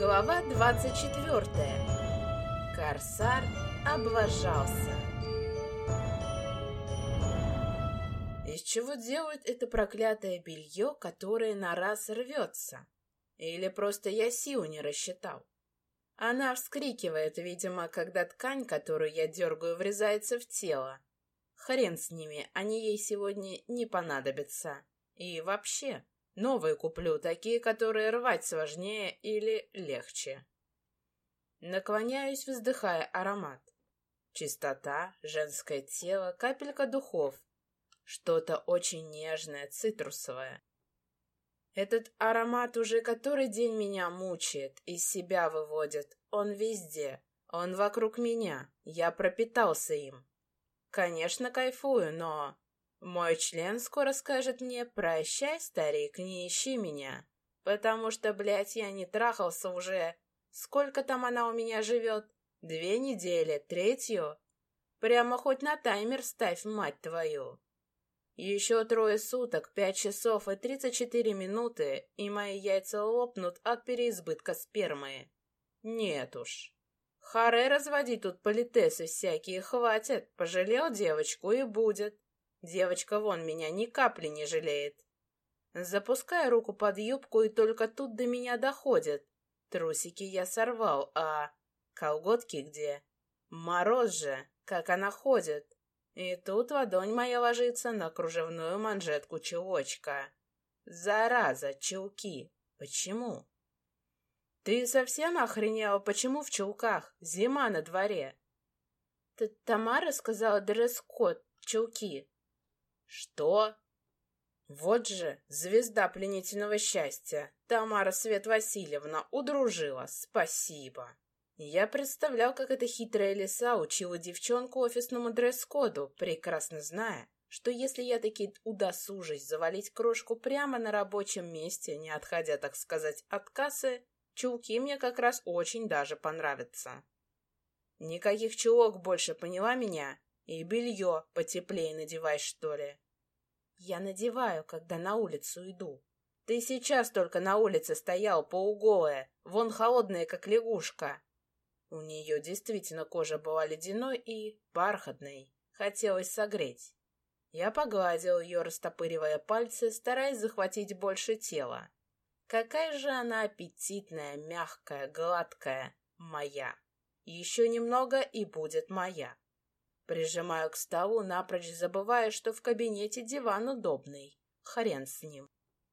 Глава 24. Корсар облажался. Из чего делают это проклятое белье, которое на раз рвется? Или просто я силу не рассчитал? Она вскрикивает, видимо, когда ткань, которую я дергаю, врезается в тело. Хрен с ними, они ей сегодня не понадобятся. И вообще, новые куплю, такие, которые рвать сложнее или легче. Наклоняюсь, вздыхая аромат. Чистота, женское тело, капелька духов. Что-то очень нежное, цитрусовое. Этот аромат уже который день меня мучает, из себя выводит. Он везде, он вокруг меня, я пропитался им. Конечно, кайфую, но... Мой член скоро скажет мне: «Прощай, старик, не ищи меня», потому что, блядь, я не трахался уже... Сколько там она у меня живет? 2 недели, 3? Прямо хоть на таймер ставь, мать твою. Еще 3 суток, 5 часов и 34 минуты, и мои яйца лопнут от переизбытка спермы. Нет уж. Харе разводить тут политесы всякие хватит. Пожалел девочку и будет. Девочка вон меня ни капли не жалеет. Запускаю руку под юбку, и только тут до меня доходит. Трусики я сорвал, а колготки где? Мороз же, как она ходит. И тут ладонь моя ложится на кружевную манжетку чулочка. Зараза, чулки. Почему? Ты совсем охренела? Почему в чулках? Зима на дворе. Тамара сказала дресс-код, чулки. Что? Вот же, звезда пленительного счастья. Тамара Свет Васильевна удружила. Спасибо. Я представлял, как эта хитрая лиса учила девчонку офисному дресс-коду, прекрасно зная, что если я таки удосужусь завалить крошку прямо на рабочем месте, не отходя, так сказать, от кассы, чулки мне как раз очень даже понравятся. Никаких чулок больше, поняла меня? И белье потеплее надевай, что ли. Я надеваю, когда на улицу иду. Ты сейчас только на улице стоял полуголая, вон холодная, как лягушка. У нее действительно кожа была ледяной и бархатной. Хотелось согреть. Я погладил ее, растопыривая пальцы, стараясь захватить больше тела. Какая же она аппетитная, мягкая, гладкая, моя. Еще немного, и будет моя. Прижимаю к столу, напрочь забывая, что в кабинете диван удобный. Хрен с ним.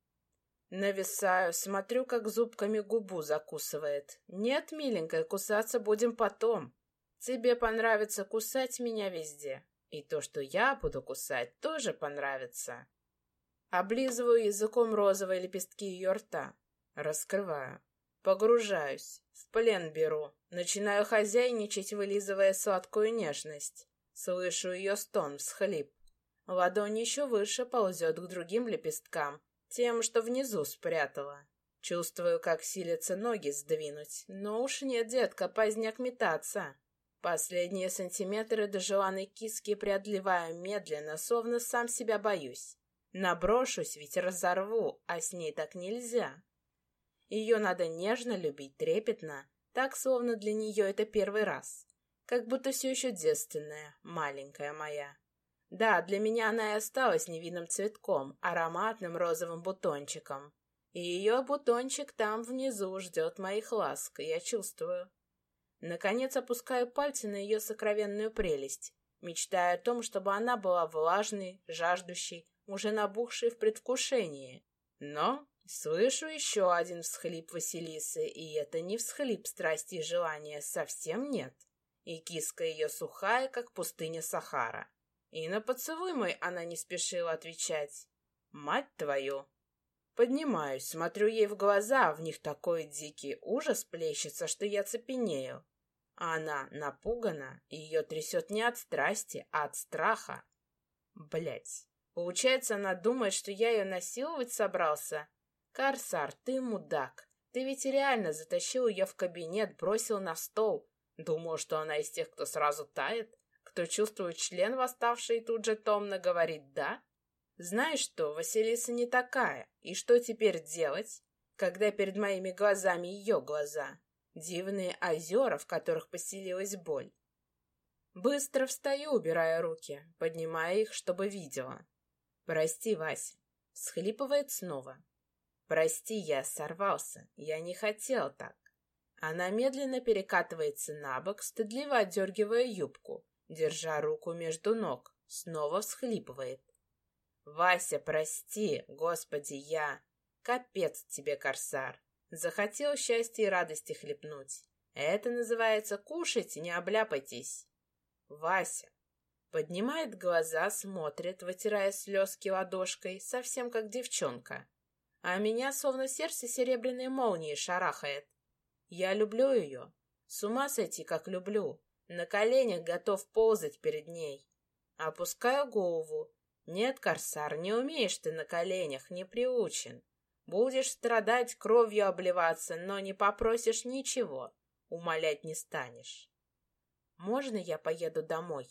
Нависаю, смотрю, как зубками губу закусывает. Нет, миленькая, кусаться будем потом. Тебе понравится кусать меня везде. И то, что я буду кусать, тоже понравится. Облизываю языком розовые лепестки ее рта. Раскрываю. Погружаюсь. В плен беру. Начинаю хозяйничать, вылизывая сладкую нежность. Слышу ее стон, всхлип. Ладонь еще выше ползет к другим лепесткам, тем, что внизу спрятала. Чувствую, как силятся ноги сдвинуть. Но уж нет, детка, поздняк метаться. Последние сантиметры до желанной киски преодолеваю медленно, словно сам себя боюсь. Наброшусь, ведь разорву, а с ней так нельзя. Ее надо нежно любить, трепетно, так, словно для нее это первый раз. Как будто все еще девственная, маленькая моя. Да, для меня она и осталась невинным цветком, ароматным розовым бутончиком. И ее бутончик там внизу ждет моих ласк, я чувствую. Наконец опускаю пальцы на ее сокровенную прелесть, мечтая о том, чтобы она была влажной, жаждущей, уже набухшей в предвкушении. Но слышу еще один всхлип Василисы, и это не всхлип страсти и желания, совсем нет. И киска ее сухая, как пустыня Сахара. И на поцелуй мой она не спешила отвечать. Мать твою! Поднимаюсь, смотрю ей в глаза, в них такой дикий ужас плещется, что я цепенею. А она напугана, и ее трясет не от страсти, а от страха. Блять, получается, она думает, что я ее насиловать собрался? Корсар, ты мудак. Ты ведь реально затащил ее в кабинет, бросил на стол. Думал, что она из тех, кто сразу тает, кто чувствует член восставший и тут же томно говорит «да». Знаешь что, Василиса не такая, и что теперь делать? когда перед моими глазами ее глаза, дивные озера, в которых поселилась боль. Быстро встаю, убирая руки, поднимая их, чтобы видела. «Прости, Вася», — всхлипывает снова. «Прости, я сорвался, я не хотел так». Она медленно перекатывается на бок, стыдливо отдергивая юбку, держа руку между ног, снова всхлипывает. «Вася, прости, Господи, я... Капец тебе, корсар. Захотел счастья и радости хлебнуть. Это называется кушать, не обляпайтесь». «Вася». Поднимает глаза, смотрит, вытирая слезки ладошкой, совсем как девчонка. А меня словно сердце серебряной молнией шарахает. Я люблю ее. С ума сойти, как люблю. На коленях готов ползать перед ней. Опускаю голову. Нет, корсар, не умеешь ты на коленях, не приучен. Будешь страдать, кровью обливаться, но не попросишь ничего. Умолять не станешь. Можно я поеду домой?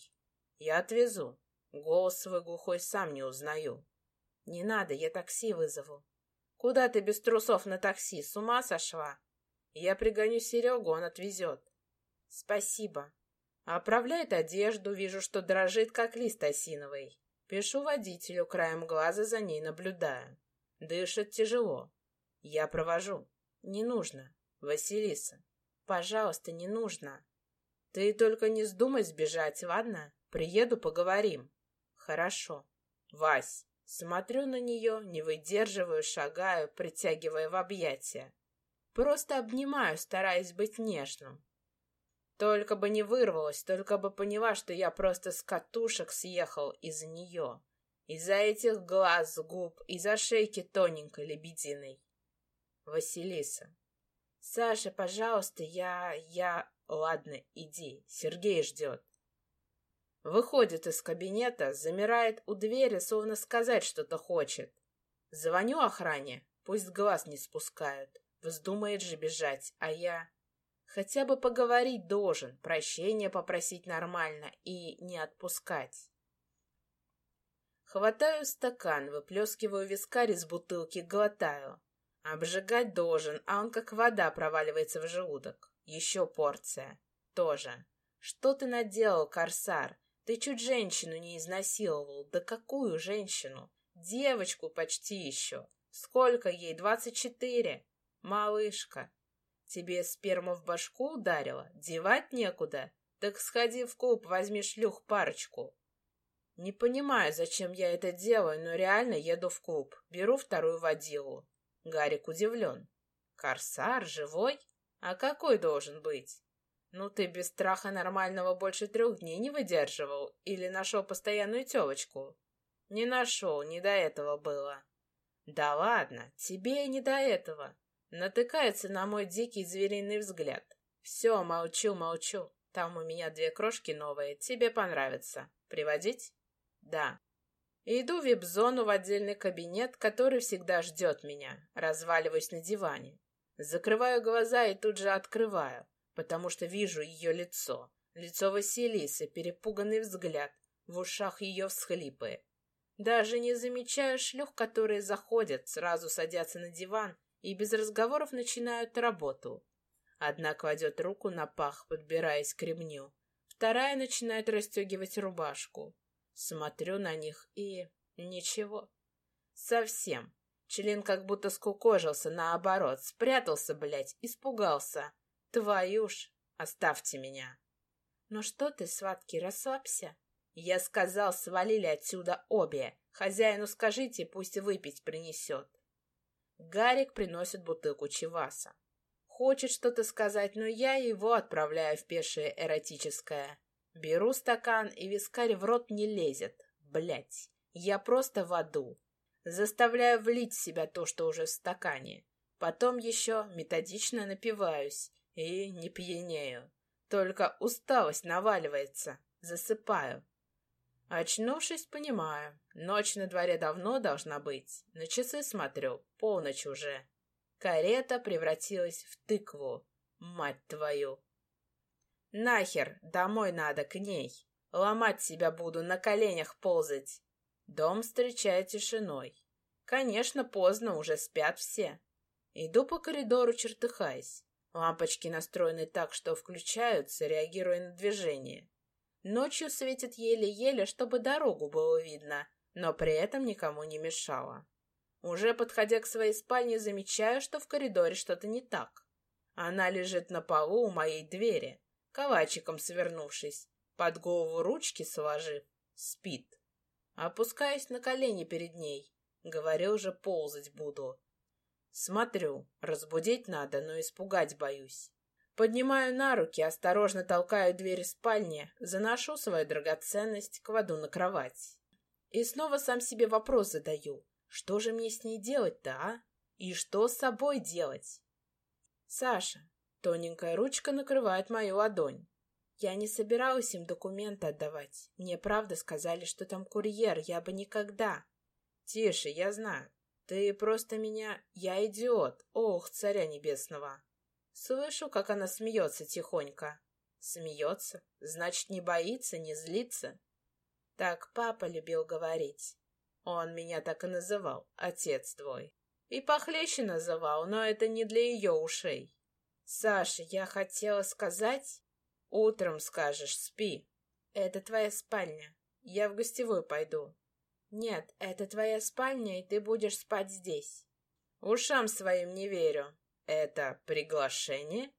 Я отвезу. Голос свой глухой сам не узнаю. Не надо, я такси вызову. Куда ты без трусов на такси? С ума сошла? Я пригоню Серегу, он отвезет. Спасибо. Оправляет одежду, вижу, что дрожит, как лист осиновый. Пишу водителю, краем глаза за ней наблюдаю. Дышит тяжело. Я провожу. Не нужно. Василиса. Пожалуйста, не нужно. Ты только не вздумай сбежать, ладно? Приеду, поговорим. Хорошо. Вась. Смотрю на нее, не выдерживаю, шагаю, притягивая в объятия. Просто обнимаю, стараясь быть нежным. Только бы не вырвалась, только бы поняла, что я просто с катушек съехал из-за нее. Из-за этих глаз, губ, из-за шейки тоненькой лебединой. Василиса. Саша, пожалуйста, я... Ладно, иди, Сергей ждет. Выходит из кабинета, замирает у двери, словно сказать что-то хочет. Звоню охране, пусть глаз не спускают. Вздумает же бежать, а я... Хотя бы поговорить должен, прощения попросить нормально и не отпускать. Хватаю стакан, выплескиваю вискарь из бутылки, глотаю. Обжигать должен, а он как вода проваливается в желудок. Еще порция. Тоже. Что ты наделал, корсар? Ты чуть женщину не изнасиловал. Да какую женщину? Девочку почти еще. Сколько ей? 24? Малышка. Тебе сперма в башку ударила? Девать некуда? Так сходи в клуб, возьми шлюх парочку. Не понимаю, зачем я это делаю, но реально еду в клуб. Беру вторую водилу. Гарик удивлен. Корсар? Живой? А какой должен быть? Ну ты без страха нормального больше 3 дней не выдерживал? Или нашел постоянную тёлочку? Не нашел, не до этого было. Да ладно, тебе и не до этого. Натыкается на мой дикий звериный взгляд. Все, молчу, молчу. Там у меня 2 крошки новые, тебе понравится. Приводить? Да. Иду в вип-зону в отдельный кабинет, который всегда ждет меня. Разваливаюсь на диване. Закрываю глаза и тут же открываю, потому что вижу ее лицо. Лицо Василисы, перепуганный взгляд, в ушах ее всхлипы. Даже не замечаю шлюх, которые заходят, сразу садятся на диван и без разговоров начинают работу. Одна кладет руку на пах, подбираясь к ремню. Вторая начинает расстегивать рубашку. Смотрю на них и... ничего. Совсем. Член как будто скукожился, наоборот. Спрятался, блядь, испугался. Твою ж, оставьте меня. Ну что ты, сладкий, расслабься. Я сказал, свалили отсюда обе. Хозяину скажите, пусть выпить принесет. Гарик приносит бутылку чиваса. Хочет что-то сказать, но я его отправляю в пешее эротическое. Беру стакан, и вискарь в рот не лезет. Блять, я просто в аду. Заставляю влить в себя то, что уже в стакане. Потом еще методично напиваюсь и не пьянею. Только усталость наваливается. Засыпаю. Очнувшись, понимаю. Ночь на дворе давно должна быть. На часы смотрю. Полночь уже. Карета превратилась в тыкву. Мать твою. Нахер, домой надо, к ней. Ломать себя буду, на коленях ползать. Дом встречает тишиной. Конечно, поздно, уже спят все. Иду по коридору, чертыхаясь. Лампочки настроены так, что включаются, реагируя на движение. Ночью светит еле-еле, чтобы дорогу было видно, но при этом никому не мешало. Уже подходя к своей спальне, замечаю, что в коридоре что-то не так. Она лежит на полу у моей двери, калачиком свернувшись, под голову ручки сложив, спит. Опускаюсь на колени перед ней, говорю, уже ползать буду. Смотрю, разбудить надо, но испугать боюсь. Поднимаю на руки, осторожно толкаю дверь спальни, заношу свою драгоценность, кладу на кровать. И снова сам себе вопрос задаю. Что же мне с ней делать-то, а? И что с собой делать? Саша, тоненькая ручка накрывает мою ладонь. Я не собиралась им документы отдавать. Мне правда сказали, что там курьер, я бы никогда. Тише, я знаю. Ты просто меня... Я идиот. Ох, царя небесного. Слышу, как она смеется тихонько. Смеется? Значит, не боится, не злится? Так папа любил говорить. Он меня так и называл, отец твой. И похлеще называл, но это не для ее ушей. Саша, я хотела сказать... Утром скажешь, спи. Это твоя спальня. Я в гостевую пойду. Нет, это твоя спальня, и ты будешь спать здесь. Ушам своим не верю. Это приглашение?